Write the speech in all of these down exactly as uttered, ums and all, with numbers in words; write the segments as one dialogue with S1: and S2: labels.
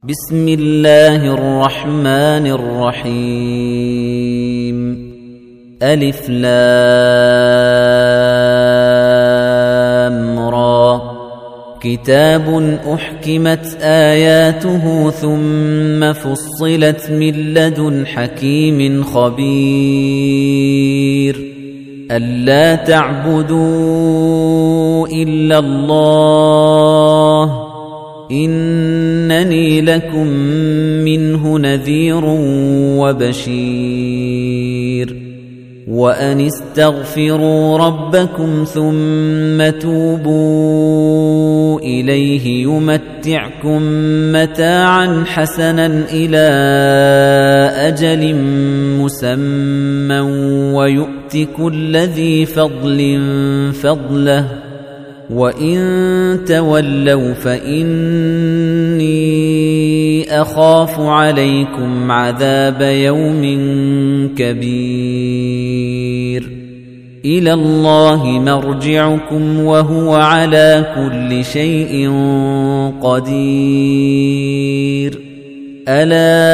S1: بسم الله الرحمن الرحيم ألف لام را كتاب أحكمت آياته ثم فصلت من لدن حكيم خبير ألا تعبدوا إلا الله إنني لكم منه نذير وبشير وأن استغفروا ربكم ثم توبوا إليه يمتعكم متاعا حسنا إلى أجل مسمى ويؤت كل ذي فضل فضله وإن تولوا فإني أخاف عليكم عذاب يوم كبير إلى الله مرجعكم وهو على كل شيء قدير ألا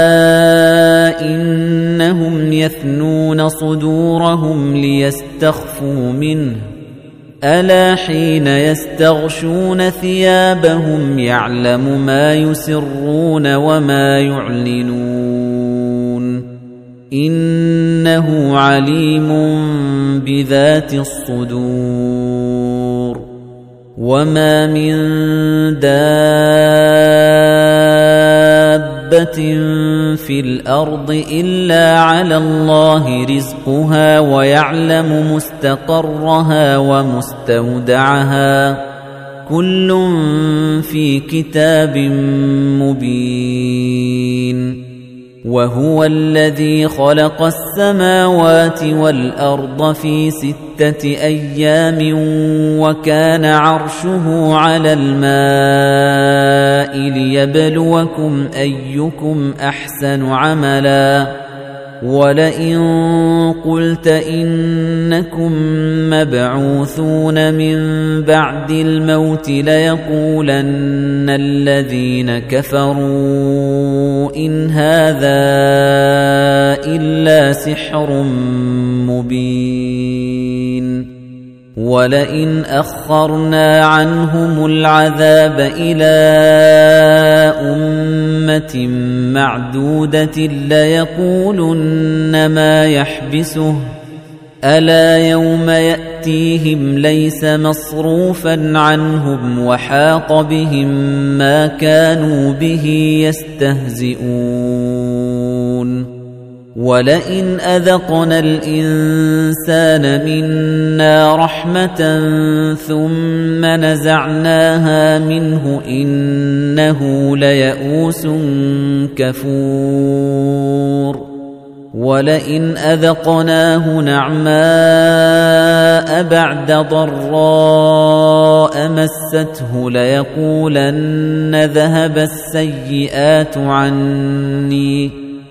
S1: إنهم يثنون صدورهم ليستخفوا منه ألا حين يستغشون ثيابهم يعلم ما يسرون وما يعلنون إنه عليم بذات الصدور وما من دابة في الأرض إلا على الله رزقها ويعلم مستقرها ومستودعها كل في كتاب مبين وهو الذي خلق السماوات والأرض في ستة أيام وكان عرشه على الماء ليبلوكم أيكم أحسن عملا ولئن قلت إنكم مبعوثون من بعد الموت ليقولن الذين كفروا إن هذا إلا سحر مبين ولئن أخرنا عنهم العذاب إلى أمة معدودة ليقولن ما يحبسه ألا يوم يأتيهم ليس مصروفا عنهم وحاق بهم ما كانوا به يستهزئون ولئن أذقنا الإنسان منا رحمة ثم نزعناها منه إنه ليئوس كفور ولئن أذقناه نعماء بعد ضراء مسته ليقولن ذهب السيئات عني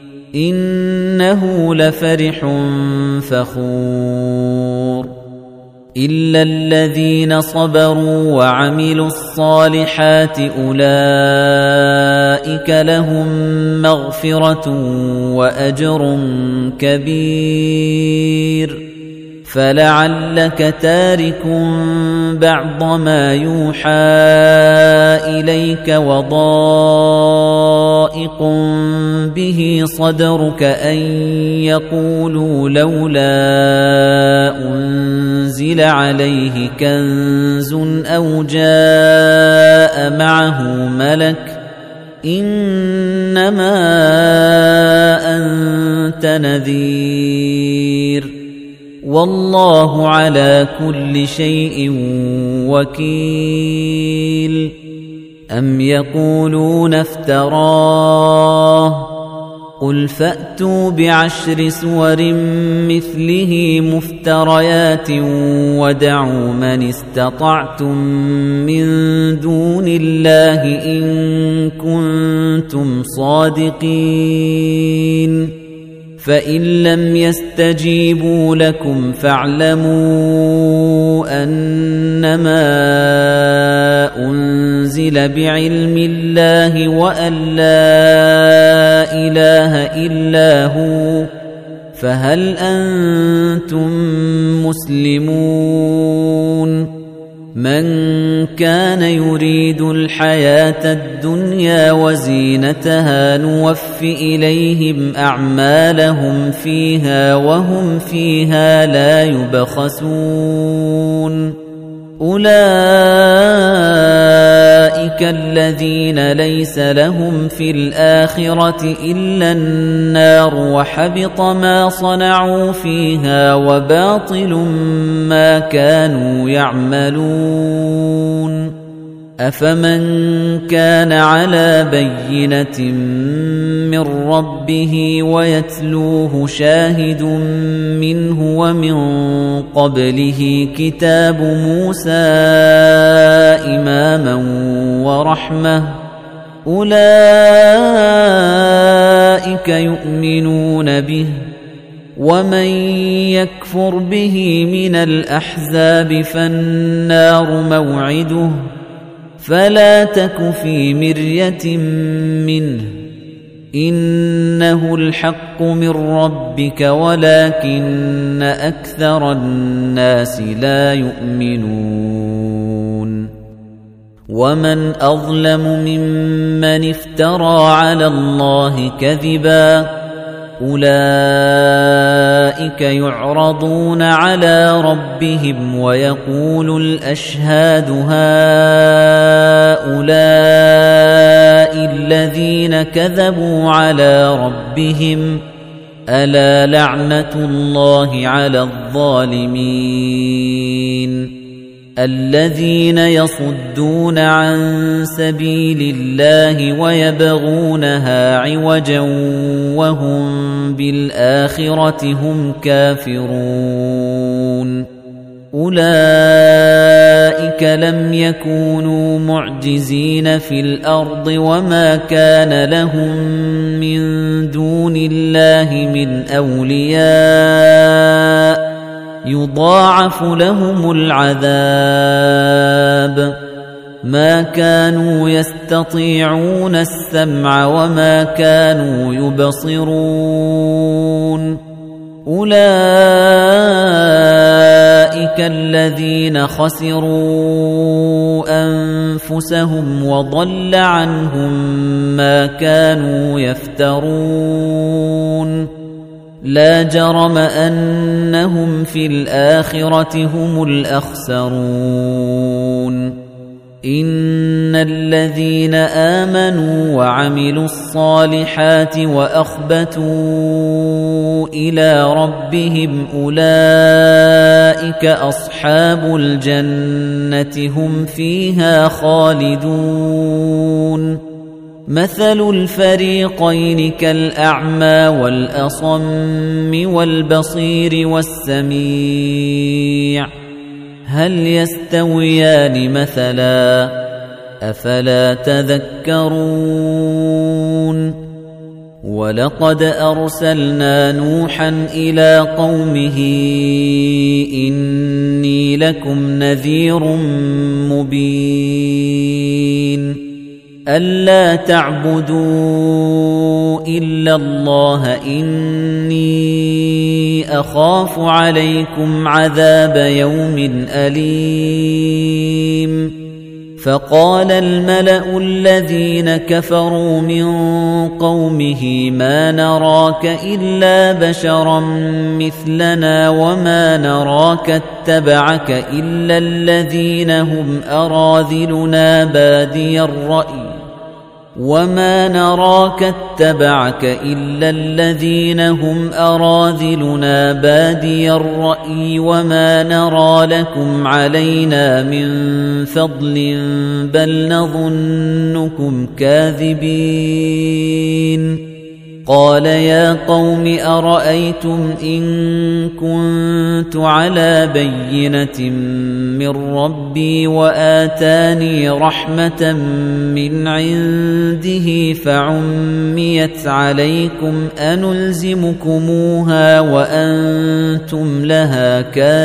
S1: إنه لفرح فخور إلا الذين صبروا وعملوا الصالحات أولئك لهم مغفرة وأجر كبير فلعلك تارك بعض ما يوحى إليك وضائق به صدرك أن يقولوا لولا أنزل عليه كنز أو جاء معه ملك إنما أنت نذير والله على كل شيء وكيل أم يقولون افتراه قل فأتوا بعشر سور مثله مفتريات ودعوا من استطعتم من دون الله إن كنتم صادقين فإن لم يستجيبوا لكم فاعلموا أنما أنزل بعلم الله وأن لا إله إلا هو فهل أنتم مسلمون من كان يريد الحياة الدنيا وزينتها نوف إليهم أعمالهم فيها وهم فيها لا يبخسون أولئك الذين ليس لهم في الآخرة إلا النار وحبط ما صنعوا فيها وباطل ما كانوا يعملون أفمن كان على بينة من ربه ويتلوه شاهد منه ومن قبله كتاب موسى إماما ورحمة أولئك يؤمنون به ومن يكفر به من الأحزاب فالنار موعده فلا تك في مرية منه إنه الحق من ربك ولكن أكثر الناس لا يؤمنون ومن أظلم ممن افترى على الله كذبا أولئك يعرضون على ربهم ويقول الأشهاد هؤلاء الذين كذبوا على ربهم ألا لعنة الله على الظالمين الذين يصدون عن سبيل الله ويبغونها عوجا وهم بالآخرة هم كافرون أولئك لم يكونوا معجزين في الأرض وما كان لهم من دون الله من أولياء يضاعف لهم العذاب ما كانوا يستطيعون السمع وما كانوا يبصرون أولئك الذين خسروا أنفسهم وضل عنهم ما كانوا يفترون لا جرم أنهم في الآخرة هم الأخسرون إن الذين آمنوا وعملوا الصالحات وأخبتوا إلى ربهم أولئك أصحاب الجنة هم فيها خالدون مثل الفريقين كالأعمى والأصم والبصير والسميع هل يستويان مثلا أفلا تذكرون ولقد أرسلنا نوحا إلى قومه إني لكم نذير مبين ألا تعبدوا إلا الله إني أخاف عليكم عذاب يوم أليم فقال الملأ الذين كفروا من قومه ما نراك إلا بشرا مثلنا وما نراك اتبعك إلا الذين هم أراذلنا بادي الرأي وما نراك اتبعك إلا الذين هم أراذلنا بادي الرأي وما نرى لكم علينا من فضل بل نظنكم كاذبين قال يا قوم أرأيتم إن كنت على بينة من ربي وآتاني رحمة من عنده فعميت عليكم أنلزمكموها وأنتم لها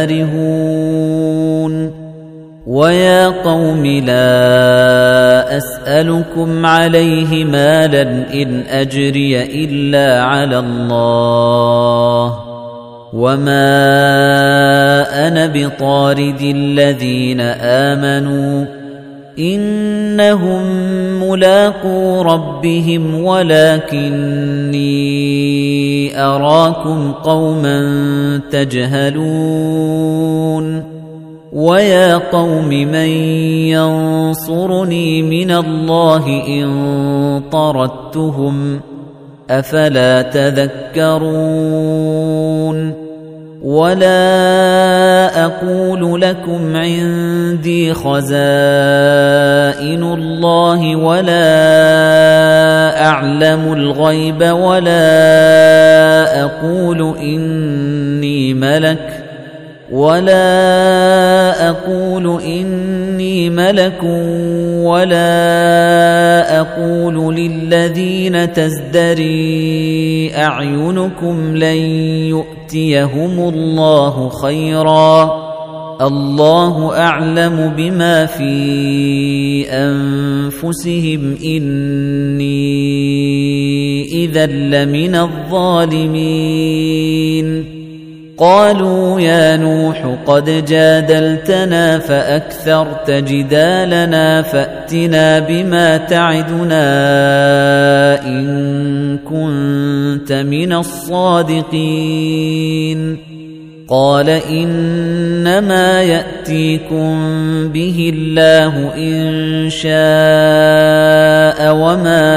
S1: كارهون ويا قوم لا أسألكم عليه مالا إن أجري إلا على الله وما أنا بطارد الذين آمنوا إنهم ملاقو ربهم ولكني أراكم قوما تجهلون ويا قوم من ينصرني من الله إن طردتهم أفلا تذكرون ولا أقول لكم عندي خزائن الله ولا أعلم الغيب ولا أقول إني ملك ولا أقول إني ملك ولا أقول للذين تزدري أعينكم لن يؤتيهم الله خيرا الله أعلم بما في أنفسهم إني إذا لمن الظالمين قالوا يا نوح قد جادلتنا فأكثرت جدالنا فأتنا بما تعدنا إن كنت من الصادقين قال إنما يأتيكم به الله إن شاء وما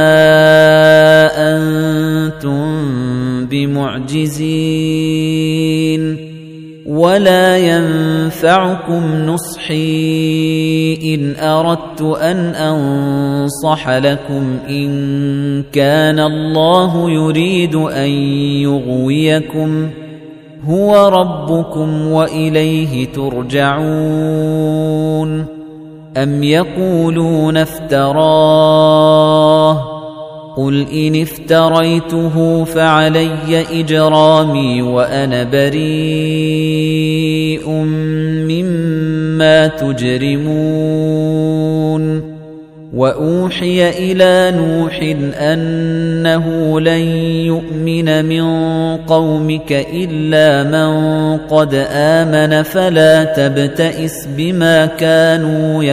S1: أنتم بمعجزين ولا ينفعكم نصحي إن أردت أن أنصح لكم إن كان الله يريد أن يغويكم هو ربكم وإليه ترجعون أم يقولون افتراه قل إن افتريته فعلي إجرامي وأنا بريء مما تجرمون وأوحي إلى نوح أنه لن يؤمن من قومك إلا من قد آمن فلا تبتئس بما كانوا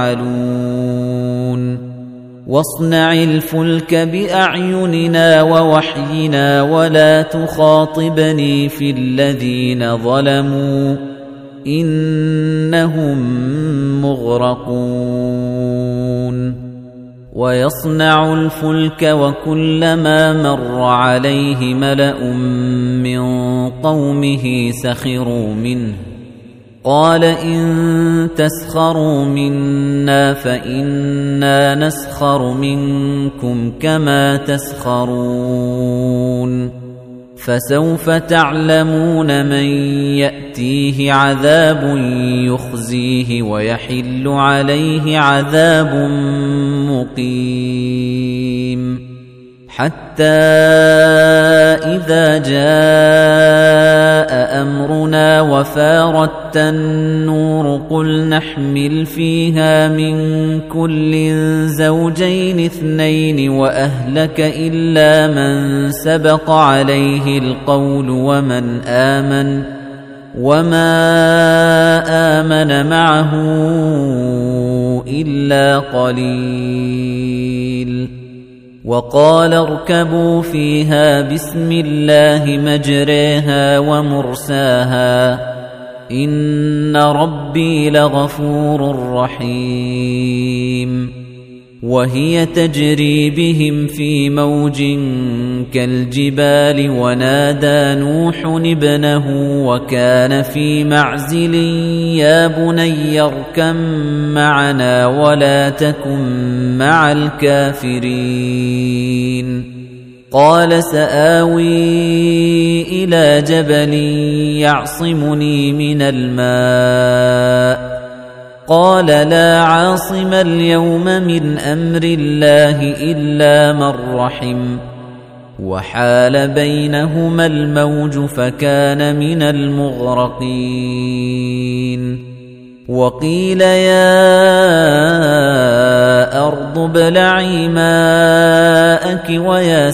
S1: يفعلون واصنع الفلك بأعيننا ووحينا ولا تخاطبني في الذين ظلموا إنهم مغرقون ويصنع الفلك وكلما مر عليه ملأ من قومه سخروا منه قال إن تسخروا منا فإنا نسخر منكم كما تسخرون فسوف تعلمون من يأتيه عذاب يخزيه ويحل عليه عذاب مقيم حتى إذا جاء أمرنا وفارت النور قل نحمل فيها من كل زوجين اثنين وأهلك إلا من سبق عليه القول ومن آمن وما آمن معه إلا قليل وقال اركبوا فيها بسم الله مجريها ومرساها إن ربي لغفور رحيم وهي تجري بهم في موج كالجبال ونادى نوح ابنه وكان في معزل يا بني اركب معنا ولا تكن مع الكافرين قال سآوي إلى جبل يعصمني من الماء قال لا عاصم اليوم من أمر الله إلا من رحم وحال بينهما الموج فكان من المغرقين وقيل يا أرض ابلعي ماءك ويا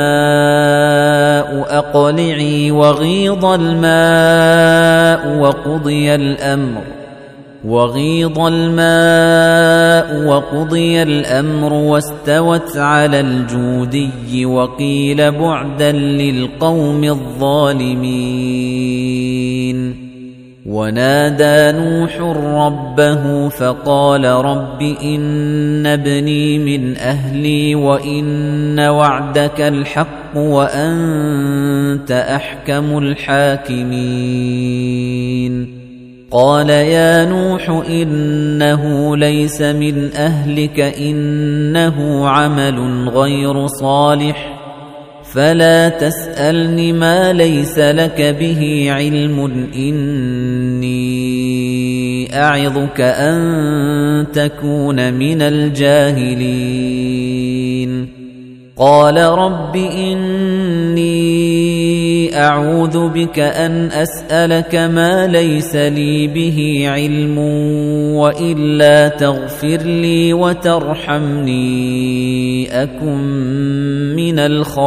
S1: سماء أقلعي وغيض الماء وقضي الأمر وغيض الماء وقضي الأمر واستوت على الجودي وقيل بعدا للقوم الظالمين ونادى نوح ربه فقال رب إن ابني من أهلي وإن وعدك الحق وأنت أحكم الحاكمين قال يا نوح إنه ليس من أهلك إنه عمل غير صالح فلا تسألني ما ليس لك به علم إني أعظك أن تكون من الجاهلين قال رب إني أعوذ بك أن أسألك ما ليس لي به علم وإلا تغفر لي وترحمني أكن من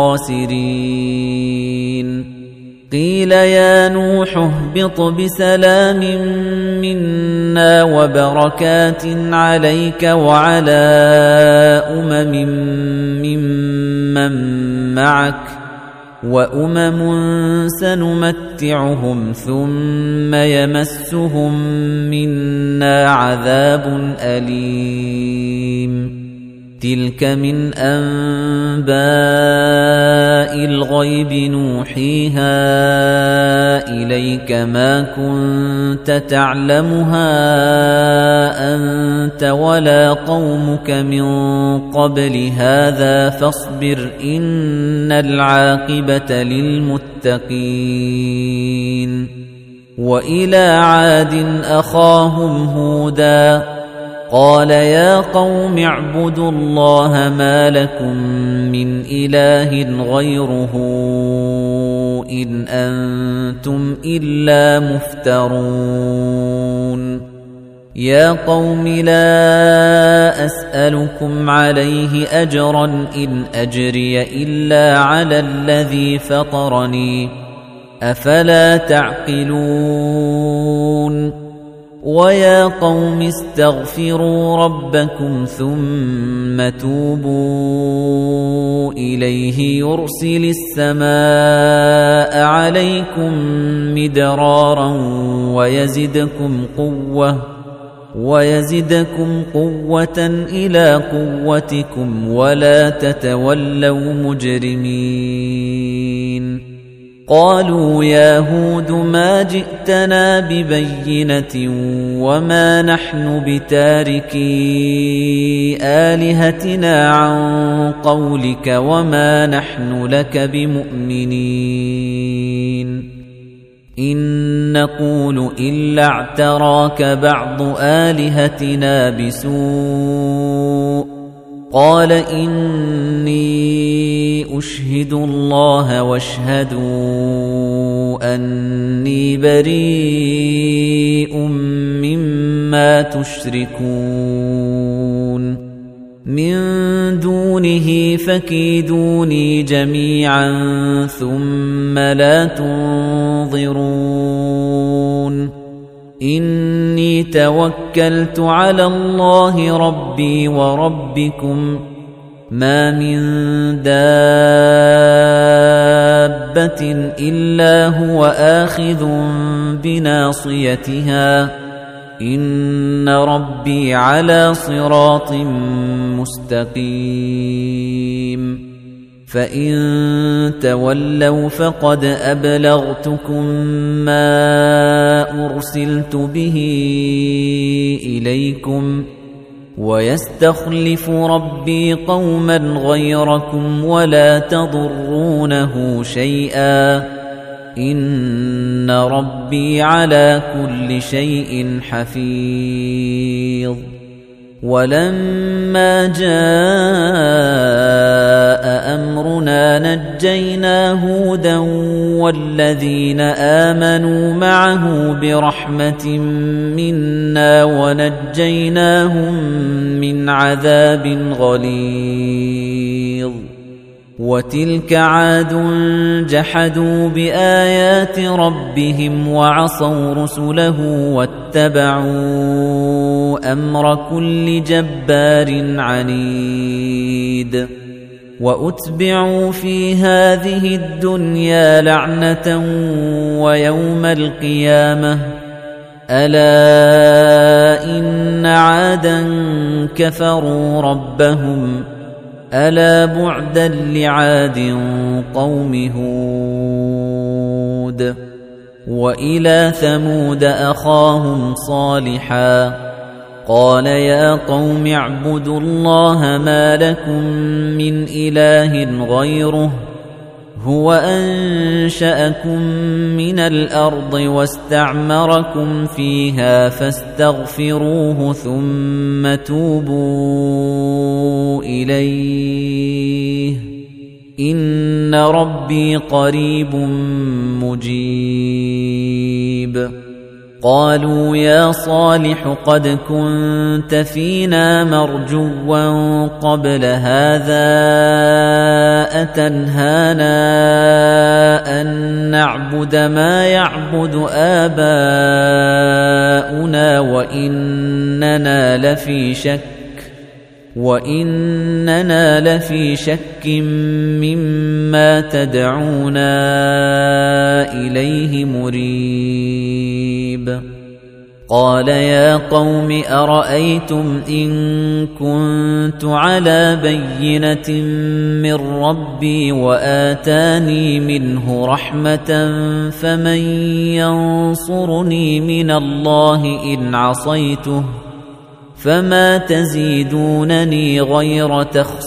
S1: الخاسرين قيل يا نوح اهبط بسلام منا وبركات عليك وعلى أمم ممن معك وأمم سنمتعهم ثم يمسهم منا عذاب أليم تلك من أنباء الغيب نوحيها إليك ما كنت تعلمها أنت ولا قومك من قبل هذا فاصبر إن العاقبة للمتقين وإلى عاد أخاهم هودا قال يا قوم اعبدوا الله ما لكم من إله غيره إن أنتم إلا مفترون يا قوم لا أسألكم عليه أجرا إن أجري إلا على الذي فطرني أفلا تعقلون ويا قوم استغفروا ربكم ثم توبوا إليه يرسل السماء عليكم مدرارا ويزدكم قوة ويزدكم قوة إلى قوتكم ولا تتولوا مجرمين قالوا يا هود ما جئتنا ببينة وما نحن بتاركي آلهتنا عن قولك وما نحن لك بمؤمنين إن نقول إلا اعتراك بعض آلهتنا بسوء قال إني أشهد الله واشهدوا أني بريء مما تشركون من دونه فكيدوني جميعا ثم لا تنظرون إني توكلت على الله ربي وربكم ما من دابة إلا هو آخذ بناصيتها إن ربي على صراط مستقيم فإن تولوا فقد أبلغتكم ما أرسلت به إليكم ويستخلف ربي قوما غيركم ولا تضرونه شيئا إن ربي على كل شيء حفيظ ولما جاء أمرنا نجينا هودا والذين آمنوا معه برحمة منا ونجيناهم من عذاب غليظ وتلك عاد جحدوا بآيات ربهم وعصوا رسله واتبعوا أمر كل جبار عنيد وأتبعوا في هذه الدنيا لعنة ويوم القيامة ألا إن عادا كفروا ربهم ألا بعدا لعاد قوم هود وإلى ثمود أخاهم صالحا قال يا قوم اعبدوا الله ما لكم من إله غيره هو أنشأكم من الأرض واستعمركم فيها فاستغفروه ثم توبوا إليه إن ربي قريب مجيب قالوا يا صالح قد كنت فينا مرجوا قبل هذا أتنهانا أن نعبد ما يعبد آباؤنا وإننا لفي شك وإننا لفي شك مما تدعونا إليه مريب قال يا قوم أرأيتم إن كنت على بينة من ربي وآتاني منه رحمة فمن ينصرني من الله إن عصيته فما تزيدونني غير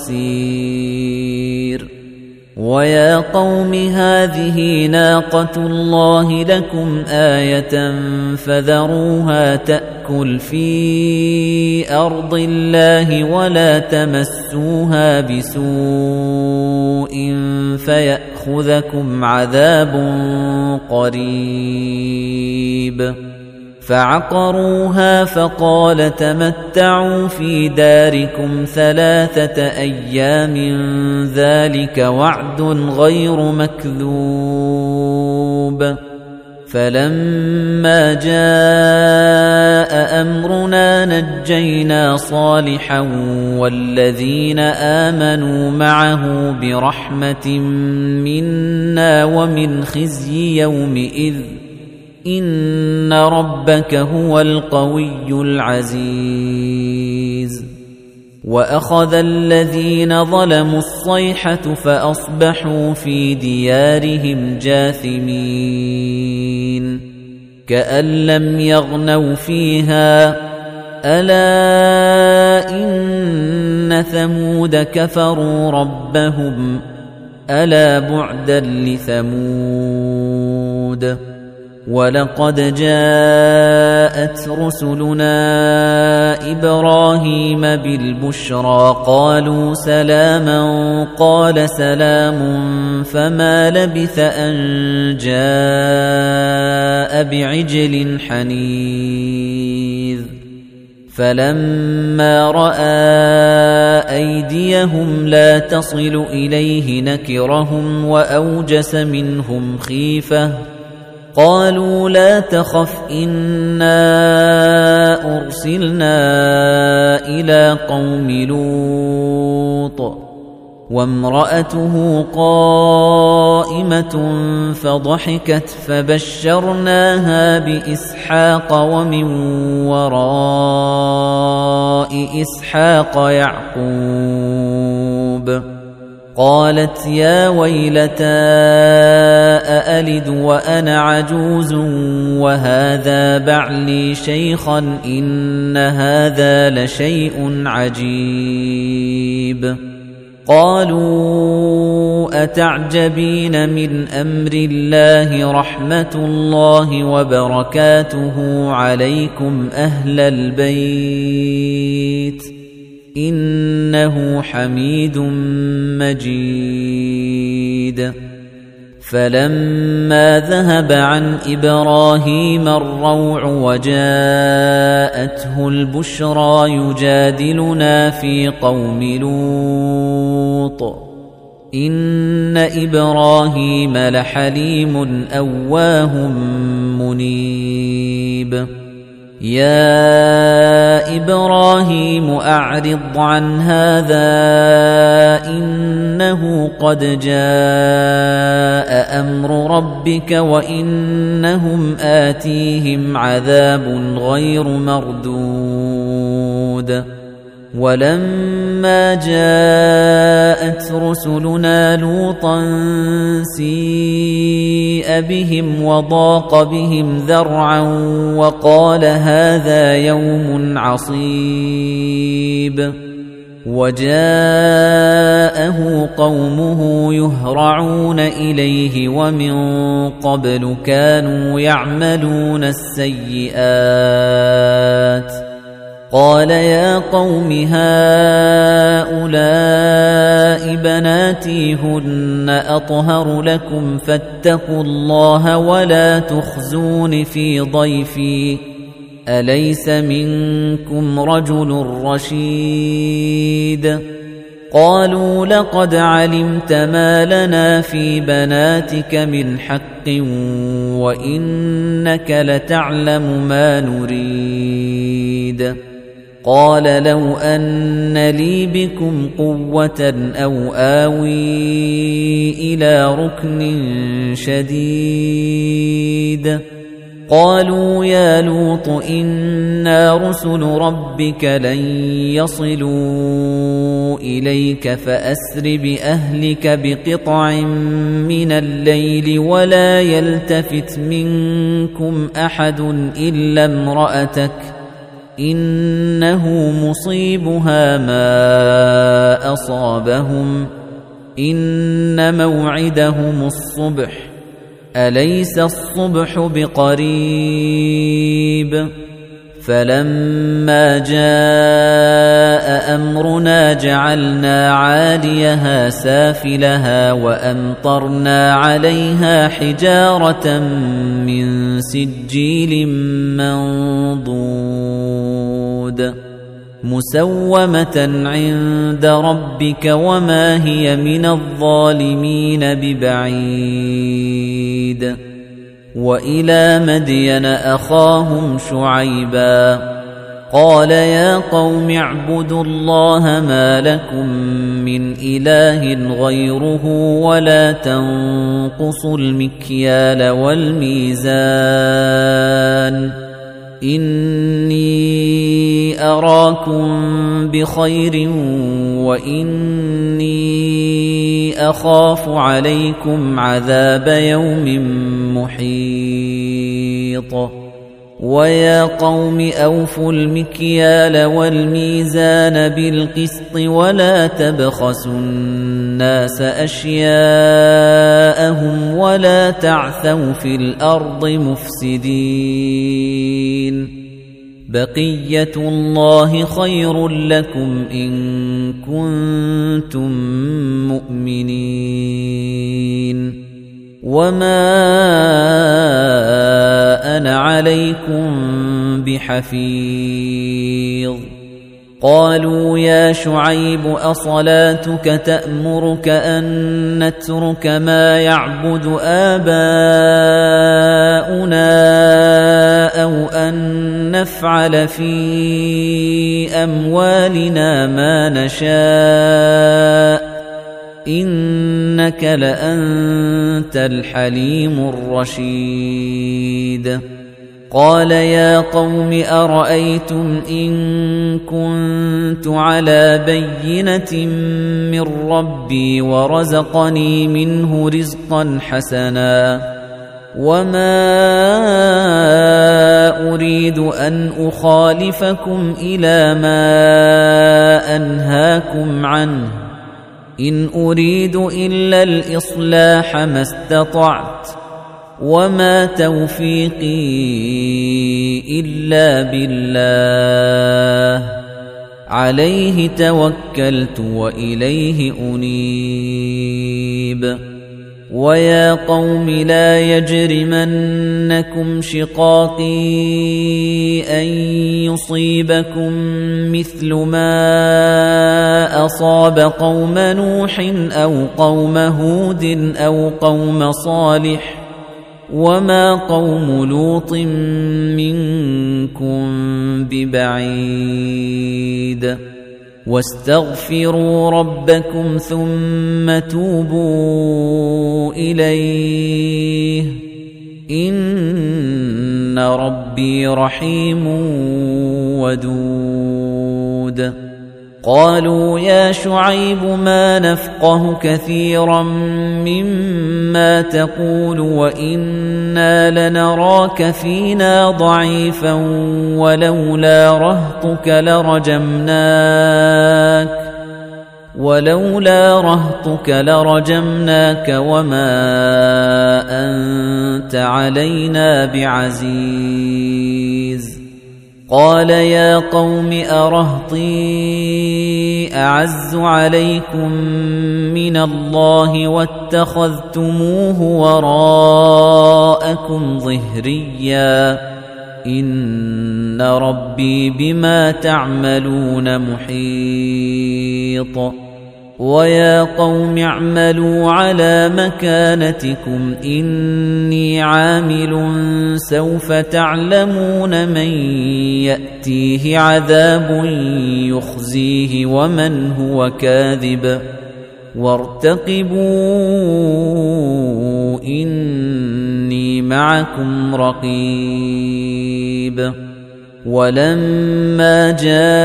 S1: تخسير ويا قوم هذه ناقة الله لكم آية فذروها تأكل في أرض الله ولا تمسوها بسوء فيأخذكم عذاب قريب فعقروها فقال تمتعوا في داركم ثلاثة أيام ذلك وعد غير مكذوب فلما جاء أمرنا نجينا صالحا والذين آمنوا معه برحمة منا ومن خزي يومئذ إن ربك هو القوي العزيز وأخذ الذين ظلموا الصيحة فأصبحوا في ديارهم جاثمين كأن لم يغنوا فيها ألا إن ثمود كفروا ربهم ألا بعدا لثمود ولقد جاءت رسلنا إبراهيم بالبشرى قالوا سلاما قال سلام فما لبث أن جاء بعجل حنيذ فلما رأى أيديهم لا تصل إليه نكرهم وأوجس منهم خيفة قالوا لا تخف إنا أرسلنا إلى قوم لوط وامرأته قائمة فضحكت فبشرناها بإسحاق ومن وراء إسحاق يعقوب قالت يا ويلتى أألد وأنا عجوز وهذا بعلي شيخا إن هذا لشيء عجيب قالوا أتعجبين من أمر الله رحمة الله وبركاته عليكم أهل البيت إنه حميد مجيد فلما ذهب عن إبراهيم الروع وجاءته البشرى يجادلنا في قوم لوط إن إبراهيم لحليم أواه منيب يا إبراهيم أعرض عن هذا إنه قد جاء أمر ربك وإنهم آتيهم عذاب غير مردود ولما جاءت رسلنا لوطا سيء بهم وضاق بهم ذرعا وقال هذا يوم عصيب وجاءه قومه يهرعون إليه ومن قبل كانوا يعملون السيئات قال يا قوم هؤلاء بناتي هن أطهر لكم فاتقوا الله ولا تخزون في ضيفي أليس منكم رجل رشيد قالوا لقد علمت ما لنا في بناتك من حق وإنك لتعلم ما نريد قال لو أن لي بكم قوة أو آوي إلى ركن شديد قالوا يا لوط إنا رسل ربك لن يصلوا إليك فأسر بأهلك بقطع من الليل ولا يلتفت منكم أحد إلا امرأتك إنه مصيبها ما أصابهم إن موعدهم الصبح أليس الصبح بقريب فلما جاء أمرنا جعلنا عاليها سافلها وأمطرنا عليها حجارة من سجيل منضود مسومة عند ربك وما هي من الظالمين ببعيد وإلى مدين أخاهم شعيبا قال يا قوم اعبدوا الله ما لكم من إله غيره ولا تنقصوا المكيال والميزان إني أراكم بخير وإني أخاف عليكم عذاب يوم محيط ويا قوم أوفوا المكيال والميزان بالقسط ولا تبخسوا الناس أشياءهم ولا تعثوا في الأرض مفسدين بقية الله خير لكم إن كنتم مؤمنين وما أنا عليكم بحفيظ قالوا يا شعيب أصلاتك تأمرك أن نترك ما يعبد آباؤنا أو أن نفعل في أموالنا ما نشاء إنك لأنت الحليم الرشيد قال يا قوم أرأيتم إن كنت على بينة من ربي ورزقني منه رزقا حسنا وما أريد أن أخالفكم إلى ما أنهاكم عنه إن أريد إلا الإصلاح ما استطعت وما توفيقي إلا بالله عليه توكلت وإليه أنيب ويا قوم لا يجرمنكم شقاقي أن يصيبكم مثل ما أصاب قوم نوح أو قوم هود أو قوم صالح وما قوم لوط منكم ببعيد واستغفروا ربكم ثم توبوا إليه إن ربي رحيم ودود قالوا يا شعيب ما نفقه كثيرا مما تقول وإنا لنراك فينا ضعيفا ولولا رهطك لرجمناك ولولا رهطك لرجمناك وما أنت علينا بعزيز قال يا قوم أرهطي أعز عليكم من الله واتخذتموه وراءكم ظهريا إن ربي بما تعملون محيط ويا قوم اعملوا على مكانتكم إني عامل سوف تعلمون من يأتيه عذاب يخزيه ومن هو كاذب وارتقبوا إني معكم رقيب ولما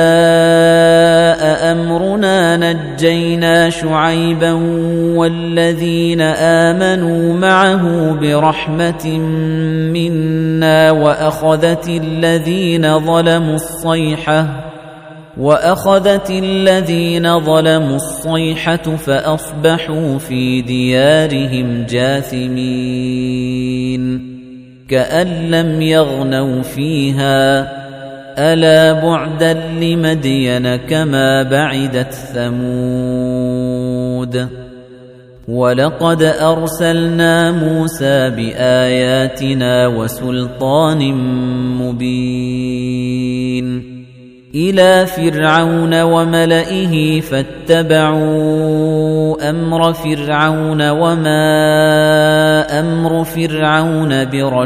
S1: جاء أمرنا نجينا شعيبا والذين آمنوا معه برحمة منا وأخذت الذين ظلموا الصيحة وأخذت الذين ظلموا الصيحة فأصبحوا في ديارهم جاثمين كأن لم يغنوا فيها ألا بعدا لمدين كما بعدت ثمود ولقد أرسلنا موسى بآياتنا وسلطان مبين إلى فرعون وملئه فاتبعوا أمر فرعون وما أمر فرعون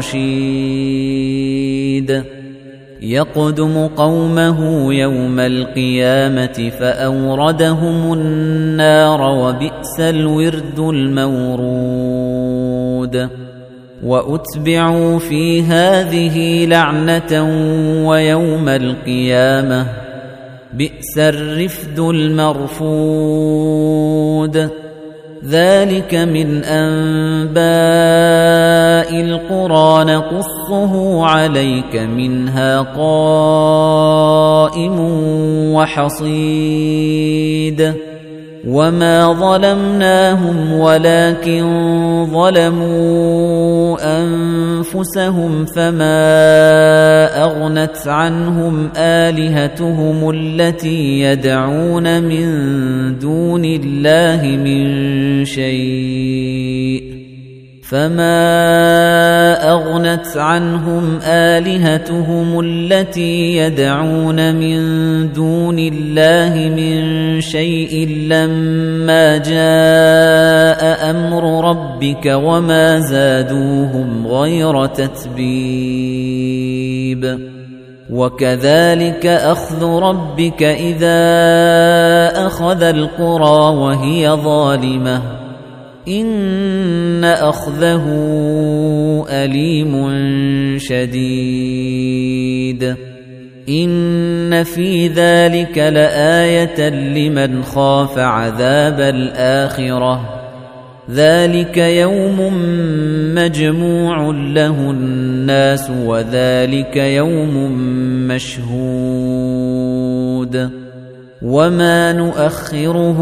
S1: برشيد يقدم قومه يوم القيامة فأوردهم النار وبئس الورد المورود وأتبعوا في هذه لعنة ويوم القيامة بئس الرفد المرفود ذلك من أنباء القرى نقصه عليك منها قائم وحصيد وما ظلمناهم ولكن ظلموا أنفسهم فما أغنت عنهم آلهتهم التي يدعون من دون الله من شيء فما أغنت عنهم آلهتهم التي يدعون من دون الله من شيء لما جاء أمر ربك وما زادوهم غير تتبيب وكذلك أخذ ربك إذا أخذ القرى وهي ظالمة إن أخذه أليم شديد إن في ذلك لآية لمن خاف عذاب الآخرة ذلك يوم مجموع له الناس وذلك يوم مشهود وما نؤخره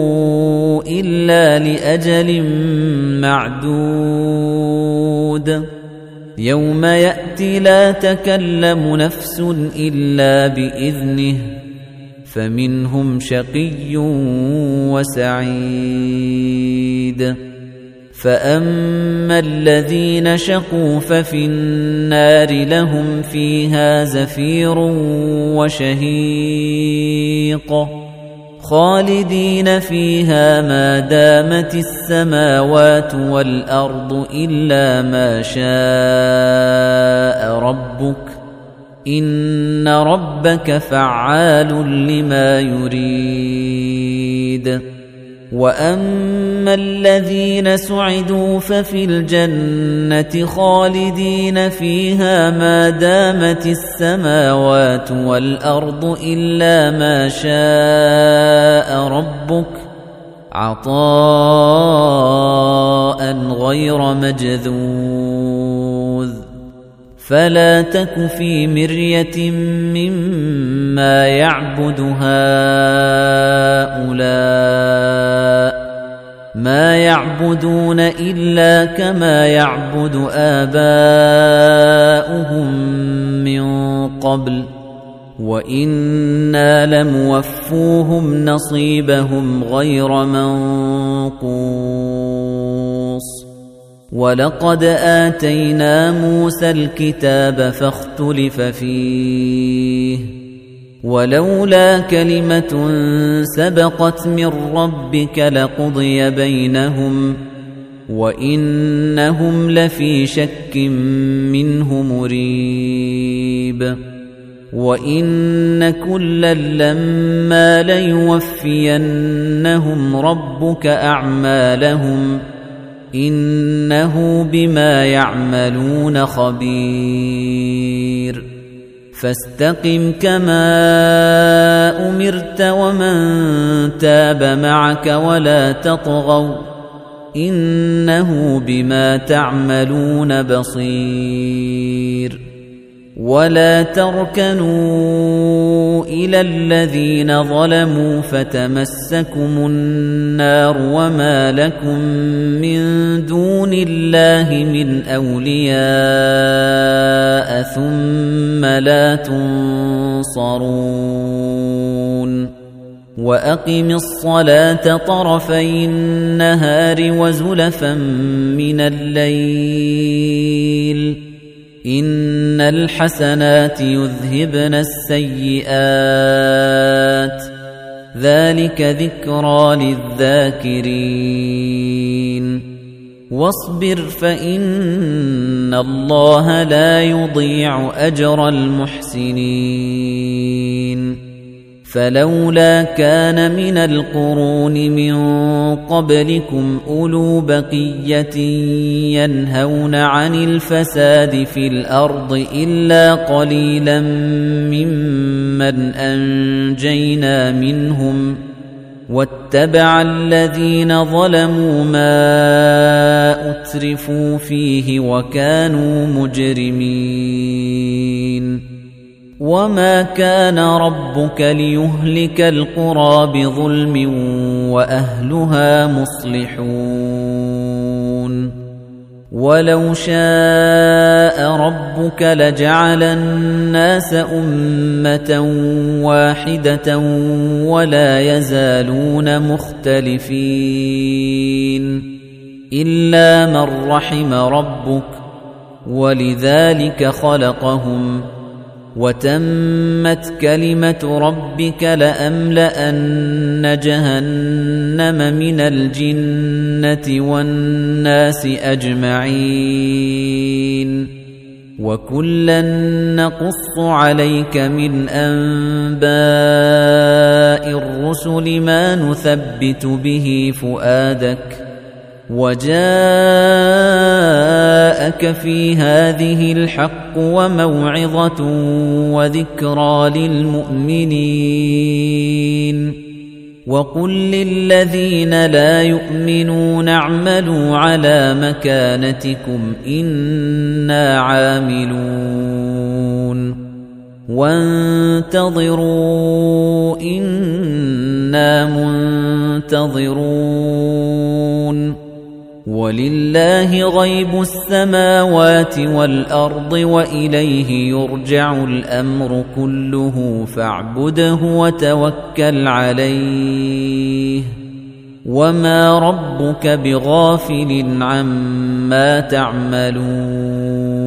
S1: إلا لأجل معدود يوم يأتي لا تكلم نفس إلا بإذنه فمنهم شقي وسعيد فأما الذين شقوا ففي النار لهم فيها زفير وشهيق خالدين فيها ما دامت السماوات والأرض إلا ما شاء ربك إن ربك فعال لما يريد وأما الذين سعدوا ففي الجنة خالدين فيها ما دامت السماوات والأرض إلا ما شاء ربك عطاء غير مجذوذ فلا تك في مرية مما يعبد هؤلاء ما يعبدون إلا كما يعبد آباؤهم من قبل وإنا لموفوهم نصيبهم غير منقوص وَلَقَدْ آتَيْنَا مُوسَى الْكِتَابَ فَاخْتُلِفَ فِيهِ وَلَوْلَا كَلِمَةٌ سَبَقَتْ مِنْ رَبِّكَ لَقُضِيَ بَيْنَهُمْ وَإِنَّهُمْ لَفِي شَكٍّ مِّنْهُ مُرِيبٍ وَإِنَّ كُلًّا لَّمَّا لَيُوَفِّيَنَّهُمْ رَبُّكَ أَعْمَالَهُمْ إنه بما يعملون خبير فاستقم كما أمرت ومن تاب معك ولا تطغوا إنه بما تعملون بصير ولا تركنوا إلى الذين ظلموا فتمسكم النار وما لكم من دون الله من أولياء ثم لا تنصرون وأقم الصلاة طرفي النهار وزلفا من الليل إن الحسنات يذهبن السيئات ذلك ذكرى للذاكرين واصبر فإن الله لا يضيع أجر المحسنين فلولا كان من القرون من قبلكم أولو بقية ينهون عن الفساد في الأرض إلا قليلا ممن أنجينا منهم واتبع الذين ظلموا ما أترفوا فيه وكانوا مجرمين وما كان ربك ليهلك القرى بظلم وأهلها مصلحون ولو شاء ربك لجعل الناس أمة واحدة ولا يزالون مختلفين إلا من رحم ربك ولذلك خلقهم وتمت كلمة ربك لأملأن جهنم من الجنة والناس أجمعين وكلا نقص عليك من أنباء الرسل ما نثبت به فؤادك وَجَاءَكَ فِي هَٰذِهِ الْحَقُّ وَمَوْعِظَةٌ وَذِكْرَىٰ لِلْمُؤْمِنِينَ وَقُل لِّلَّذِينَ لَا يُؤْمِنُونَ اعْمَلُوا عَلَىٰ مَكَانَتِكُمْ إِنَّا عَامِلُونَ وَانتَظِرُوا إِنَّا مُنتَظِرُونَ وَلِلَّهِ غَيْبُ السَّمَاوَاتِ وَالْأَرْضِ وَإِلَيْهِ يُرْجَعُ الْأَمْرُ كُلُّهُ فَاعْبُدْهُ وَتَوَكَّلْ عَلَيْهِ وَمَا رَبُّكَ بِغَافِلٍ عَمَّا تَعْمَلُونَ